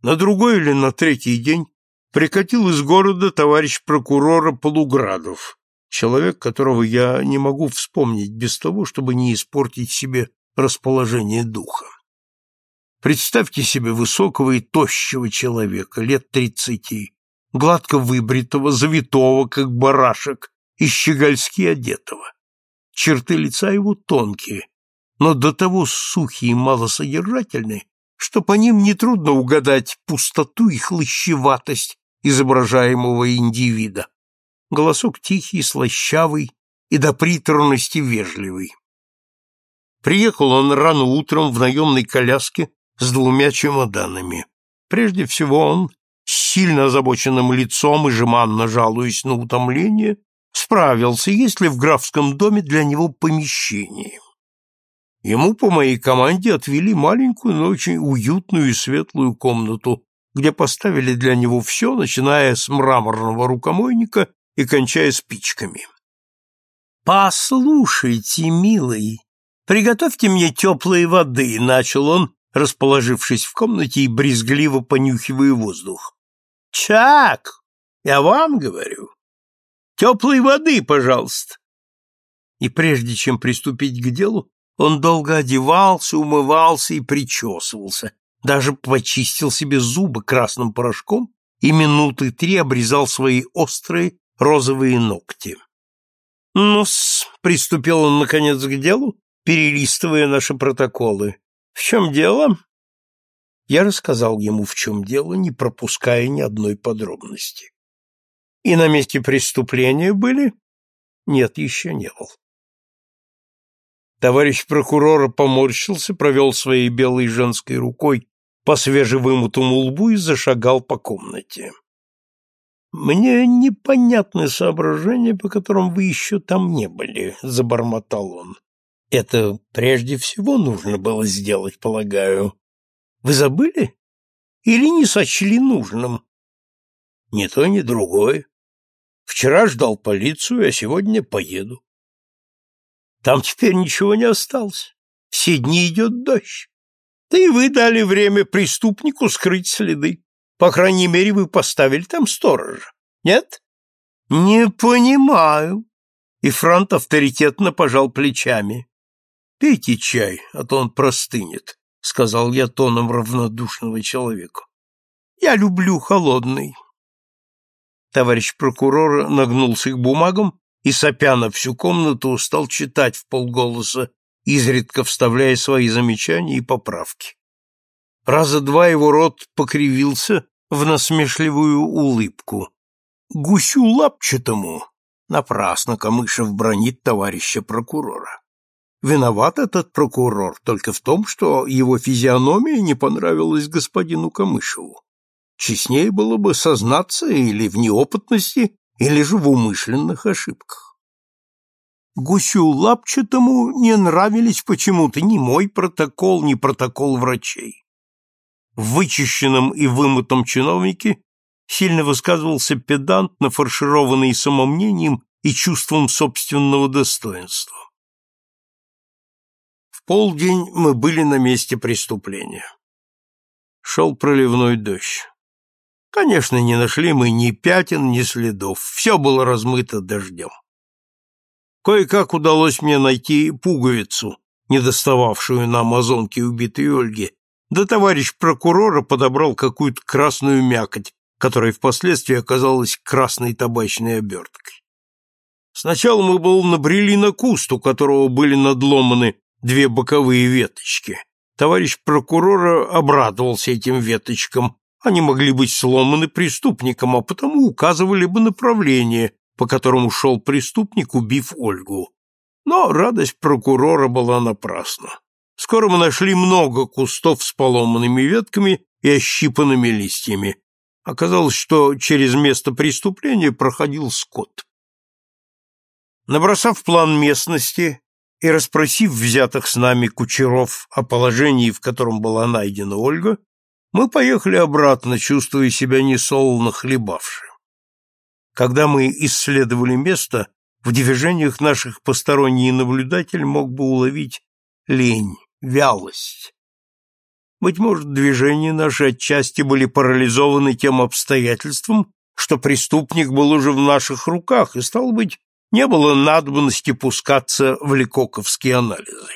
На другой или на третий день прикатил из города товарищ прокурора Полуградов, человек, которого я не могу вспомнить без того, чтобы не испортить себе расположение духа. Представьте себе высокого и тощего человека, лет 30, гладко выбритого, завитого, как барашек, и щегольски одетого. Черты лица его тонкие, но до того сухие и малосодержательные, что по ним нетрудно угадать пустоту и хлыщеватость изображаемого индивида. Голосок тихий, слащавый и до приторности вежливый. Приехал он рано утром в наемной коляске с 2 чемоданами. Прежде всего он, с сильно озабоченным лицом и жеманно жалуясь на утомление, справился, есть ли в графском доме для него помещение. Ему по моей команде отвели маленькую, но очень уютную и светлую комнату, где поставили для него все, начиная с мраморного рукомойника и кончая спичками. «Послушайте, милый, приготовьте мне теплой воды», — начал он, расположившись в комнате и брезгливо понюхивая воздух. «Чак, я вам говорю. Теплой воды, пожалуйста». И прежде чем приступить к делу, он долго одевался, умывался и причесывался, даже почистил себе зубы красным порошком и минуты 3 обрезал свои острые розовые ногти. «Ну-с», — приступил он наконец к делу, перелистывая наши протоколы. «В чем дело?» Я рассказал ему, в чем дело, не пропуская ни одной подробности. «И на месте преступления были?» «Нет, еще не был». Товарищ прокурора поморщился, провел своей белой женской рукой по свежевымытому лбу и зашагал по комнате. «Мне непонятны соображения, по которым вы еще там не были», — забормотал он. «Это прежде всего нужно было сделать, полагаю. Вы забыли? Или не сочли нужным?» «Ни то, ни другое. Вчера ждал полицию, а сегодня поеду. Там теперь ничего не осталось. Все дни идет дождь. Да и вы дали время преступнику скрыть следы. По крайней мере, вы поставили там сторожа. Нет?» «Не понимаю». И Франт авторитетно пожал плечами. «Пейте чай, а то он простынет», — сказал я тоном равнодушного человека. «Я люблю холодный». Товарищ прокурор нагнулся к бумагам и, сопя на всю комнату, стал читать вполголоса, изредка вставляя свои замечания и поправки. Раза 2 его рот покривился в насмешливую улыбку. «Гусю лапчатому» напрасно Камышев бранит товарища прокурора. Виноват этот прокурор только в том, что его физиономия не понравилась господину Камышеву. Честнее было бы сознаться или в неопытности, или же в умышленных ошибках. Гусю лапчатому не нравились почему-то ни мой протокол, ни протокол врачей. В вычищенном и вымытом чиновнике сильно высказывался педант, нафаршированный самомнением и чувством собственного достоинства. В полдень мы были на месте преступления. Шел проливной дождь. Конечно, не нашли мы ни пятен, ни следов. Все было размыто дождем. Кое-как удалось мне найти пуговицу, недостававшую на амазонке убитой Ольги, да товарищ прокурора подобрал какую-то красную мякоть, которая впоследствии оказалась красной табачной оберткой. Сначала мы набрели на куст, у которого были надломаны 2 боковые веточки. Товарищ прокурора обрадовался этим веточкам. Они могли быть сломаны преступником, а потому указывали бы направление, по которому шел преступник, убив Ольгу. Но радость прокурора была напрасна. Скоро мы нашли много кустов с поломанными ветками и ощипанными листьями. Оказалось, что через место преступления проходил скот. Набросав план местности и расспросив взятых с нами кучеров о положении, в котором была найдена Ольга, мы поехали обратно, чувствуя себя несолоно хлебавши. Когда мы исследовали место, в движениях наших посторонний наблюдатель мог бы уловить лень, вялость. Быть может, движения наши отчасти были парализованы тем обстоятельством, что преступник был уже в наших руках, и, стало быть, не было надобности пускаться в лекоковские анализы.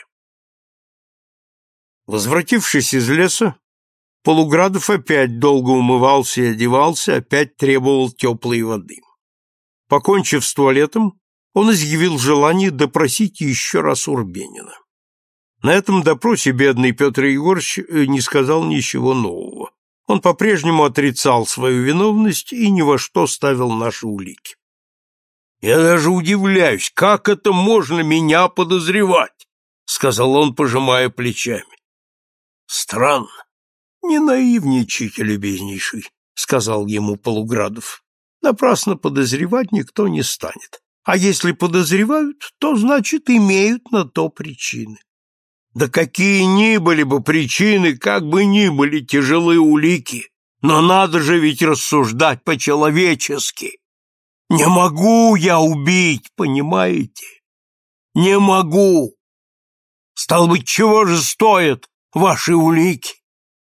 Возвратившись из леса, Полуградов опять долго умывался и одевался, опять требовал теплой воды. Покончив с туалетом, он изъявил желание допросить еще раз Урбенина. На этом допросе бедный Петр Егорыч не сказал ничего нового. Он по-прежнему отрицал свою виновность и ни во что ставил наши улики. «Я даже удивляюсь, как это можно меня подозревать?» — сказал он, пожимая плечами. «Странно. Не наивничайте, любезнейший», — сказал ему Полуградов. «Напрасно подозревать никто не станет. А если подозревают, то, значит, имеют на то причины». «Да какие ни были бы причины, как бы ни были тяжелые улики, но надо же ведь рассуждать по-человечески. Не могу я убить, понимаете? Не могу. Стало быть, чего же стоят ваши улики?»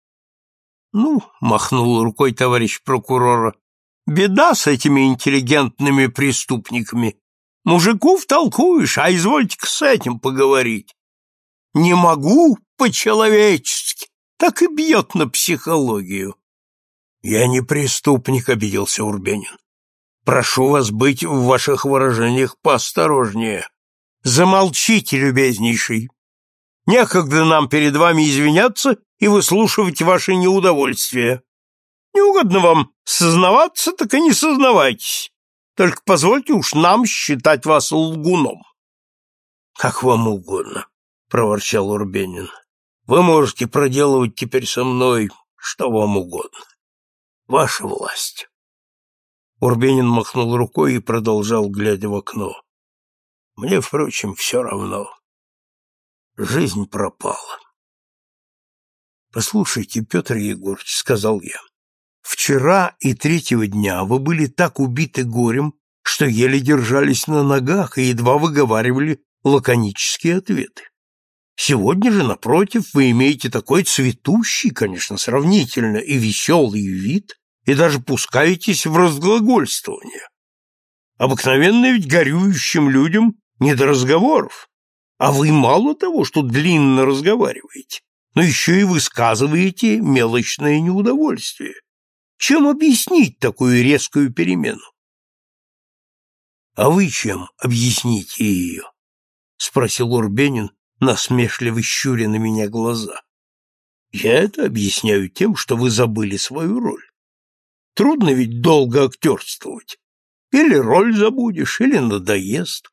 «Ну, — махнул рукой товарищ прокурора, — беда с этими интеллигентными преступниками. Мужику втолкуешь, а извольте-ка с этим поговорить. Не могу по-человечески, так и бьет на психологию». «Я не преступник», — обиделся Урбенин. «Прошу вас быть в ваших выражениях поосторожнее». «Замолчите, любезнейший. Некогда нам перед вами извиняться и выслушивать ваши неудовольствия. Не угодно вам сознаваться, так и не сознавайтесь. Только позвольте уж нам считать вас лгуном». «Как вам угодно», — проворчал Урбенин. «Вы можете проделывать теперь со мной что вам угодно. Ваша власть». Урбенин махнул рукой и продолжал, глядя в окно. «Мне, впрочем, все равно. Жизнь пропала». «Послушайте, Петр Егорыч, — сказал я, — вчера и третьего дня вы были так убиты горем, что еле держались на ногах и едва выговаривали лаконические ответы. Сегодня же, напротив, вы имеете такой цветущий, конечно, сравнительно, и веселый вид, и даже пускаетесь в разглагольствование. Обыкновенно ведь горюющим людям не до разговоров, а вы мало того, что длинно разговариваете, но еще и высказываете мелочное неудовольствие. Чем объяснить такую резкую перемену?» «А вы чем объясните ее?» — спросил Урбенин, насмешливо щуря на меня глаза. «Я это объясняю тем, что вы забыли свою роль. Трудно ведь долго актерствовать. Или роль забудешь, или надоест».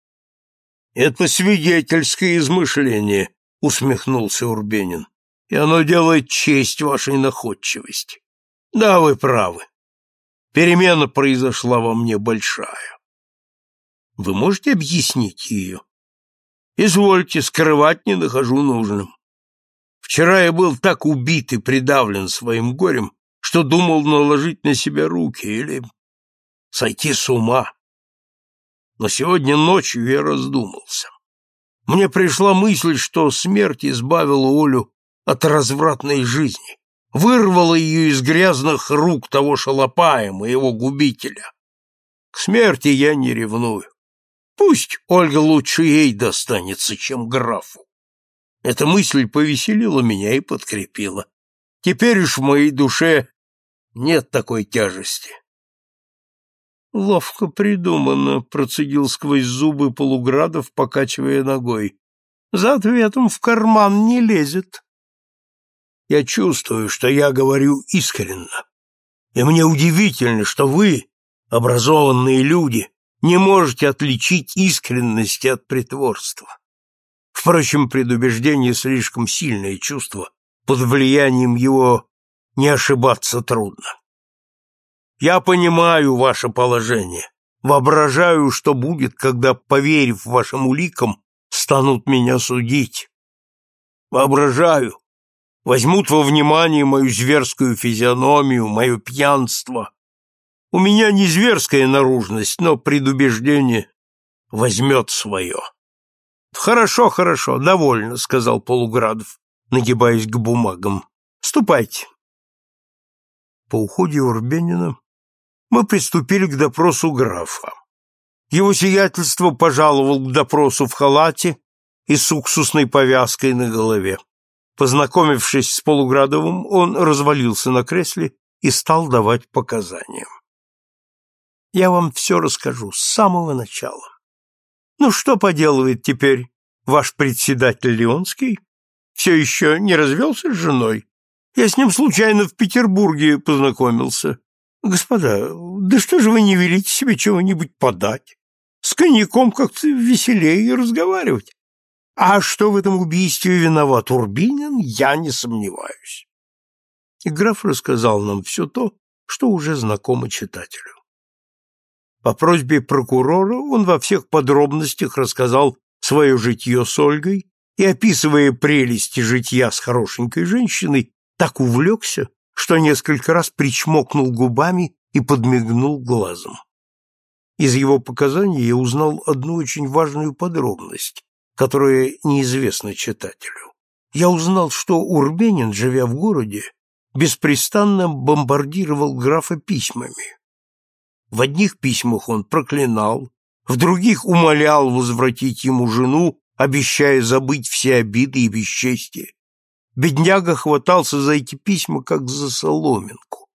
«Это свидетельское измышление», — усмехнулся Урбенин, «и оно делает честь вашей находчивости. Да, вы правы. Перемена произошла во мне большая. Вы можете объяснить ее?» «Извольте, скрывать не нахожу нужным. Вчера я был так убит и придавлен своим горем, что думал наложить на себя руки или сойти с ума. Но сегодня ночью я раздумался. Мне пришла мысль, что смерть избавила Олю от развратной жизни, вырвала ее из грязных рук того шалопая, моего губителя. К смерти я не ревную. Пусть Ольга лучше ей достанется, чем графу. Эта мысль повеселила меня и подкрепила. Теперь уж в моей душе нет такой тяжести». «Ловко придумано», — процедил сквозь зубы Полуградов, покачивая ногой. «За ответом в карман не лезет». «Я чувствую, что я говорю искренно. И мне удивительно, что вы, образованные люди, не можете отличить искренность от притворства. Впрочем, предубеждение — слишком сильное чувство, под влиянием его не ошибаться трудно. Я понимаю ваше положение, воображаю, что будет, когда, поверив вашим уликам, станут меня судить. Воображаю, возьмут во внимание мою зверскую физиономию, мое пьянство. У меня не зверская наружность, но предубеждение возьмет свое». «Хорошо, хорошо, довольно», — сказал Полуградов, нагибаясь к бумагам. Ступайте. По уходе Урбенина мы приступили к допросу графа. Его сиятельство пожаловал к допросу в халате и с уксусной повязкой на голове. Познакомившись с Полуградовым, он развалился на кресле и стал давать показания. Я вам все расскажу с самого начала. Ну, что поделывает теперь ваш председатель Леонский? Все еще не развелся с женой? Я с ним случайно в Петербурге познакомился. Господа, да что же вы не велите себе чего-нибудь подать? С коньяком как-то веселее разговаривать. А что в этом убийстве виноват Урбинин, я не сомневаюсь. И граф рассказал нам все то, что уже знакомо читателю. По просьбе прокурора он во всех подробностях рассказал свое житье с Ольгой и, описывая прелести житья с хорошенькой женщиной, так увлекся, что несколько раз причмокнул губами и подмигнул глазом. Из его показаний я узнал одну очень важную подробность, которая неизвестна читателю. Я узнал, что Урбенин, живя в городе, беспрестанно бомбардировал графа письмами. В одних письмах он проклинал, в других умолял возвратить ему жену, обещая забыть все обиды и бесчестие. Бедняга хватался за эти письма, как за соломинку.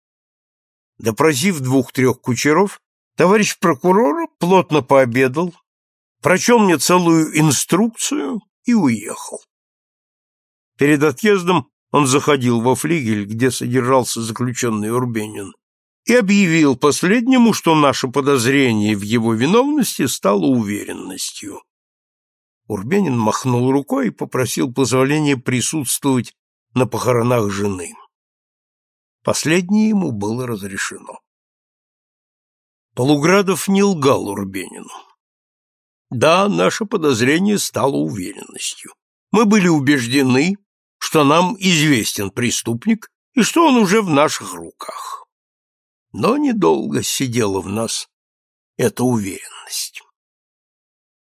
Допросив 2-3 кучеров, товарищ прокурор плотно пообедал, прочел мне целую инструкцию и уехал. Перед отъездом он заходил во флигель, где содержался заключенный Урбенин, и объявил последнему, что наше подозрение в его виновности стало уверенностью. Урбенин махнул рукой и попросил позволения присутствовать на похоронах жены. Последнее ему было разрешено. Полуградов не лгал Урбенину. Да, наше подозрение стало уверенностью. Мы были убеждены, что нам известен преступник и что он уже в наших руках. Но недолго сидела в нас эта уверенность.